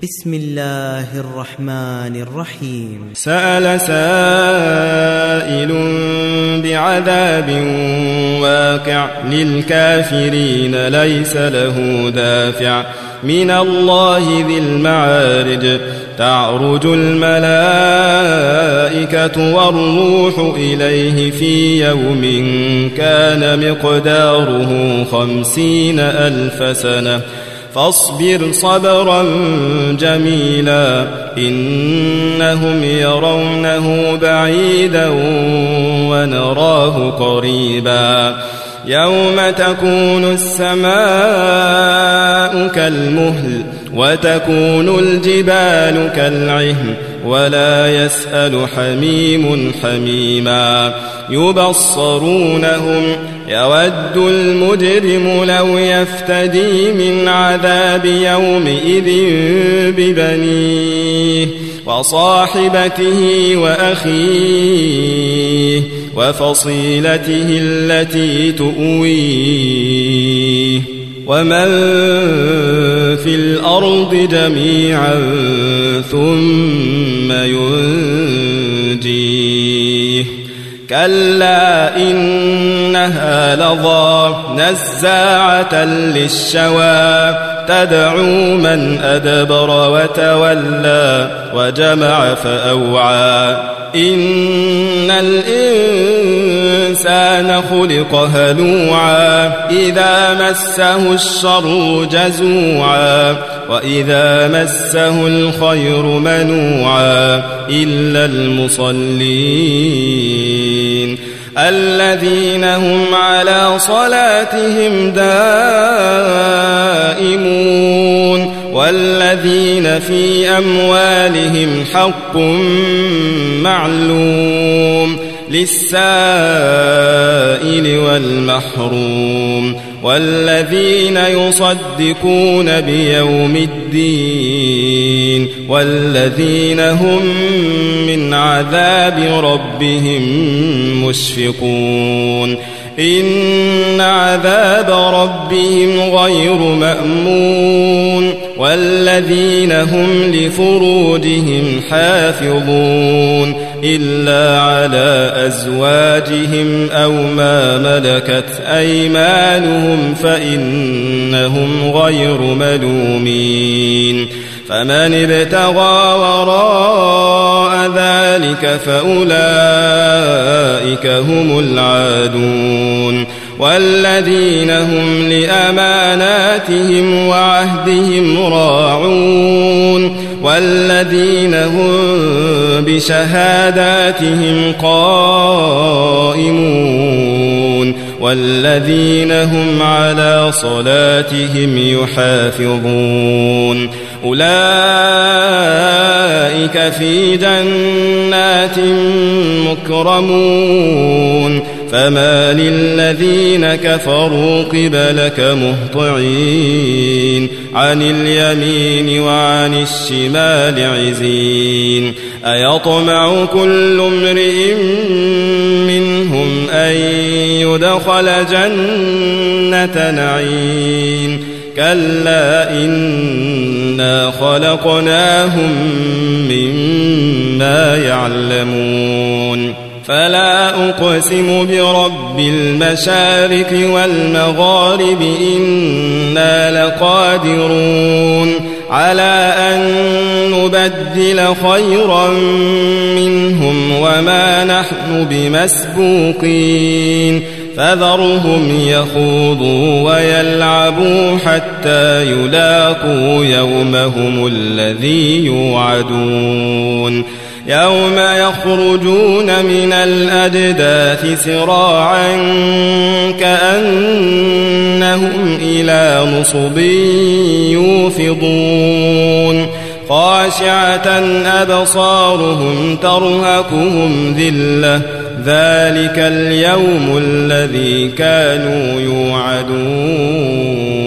بسم الله الرحمن الرحيم. سأل سائل بعذاب واقع للكافرين ليس له دافع من الله ذي المعارج تعرج الملائكة والروح إليه في يوم كان مقداره 50,000 سنة فاصبر صبرا جميلا إنهم يرونه بعيدا ونراه قريبا يوم تكون السماء كالمهل وتكون الجبال كالعهن ولا يسأل حميم حميما يبصرونهم يود المجرم لو يفتدي من عذاب يومئذ ببنيه وصاحبته وأخيه وفصيلته التي تؤويه ومن في الأرض جميعا ثم ينجيه كلا إنها لظى نزاعة للشوى تدعو من أدبر وتولى وجمع فأوعى إن الإنسان خلق هلوعا إذا مسه الشر جزوعا وإذا مسه الخير منوعا إلا المصلين الذين هم على صلاتهم دائمون والذين في أموالهم حق معلوم للسائل والمحروم والذين يصدقون بيوم الدين والذين هم من عذاب ربهم مشفقون إن عذاب ربهم غير مأمون والذين هم لفروجهم حافظون إلا على أزواجهم أو ما ملكت أيمانهم فإنهم غير ملومين فمن ابتغى وراء ذلك فأولئك هم العادون والذين هم لأماناتهم وعهدهم راعون والذين هم بشهاداتهم قائمون والذين هم على صلاتهم يحافظون أولئك في جنات مكرمون فما للذين كفروا قبلك مهطعين عن اليمين وعن الشمال عزين أيطمع كل امرئ منهم أن يدخل جنة نعيم كلا إنا خلقناهم مما يعلمون فلا أقسم برب المشارق والمغارب إنا لقادرون على أن نبدل خيرا منهم وما نحن بمسبوقين فذرهم يخوضوا ويلعبوا حتى يلاقوا يومهم الذي يوعدون يوم يخرجون من الأجداث سراعا كأنهم إلى نصب يوفضون خاشعة أبصارهم ترهقهم ذلة ذلك اليوم الذي كانوا يوعدون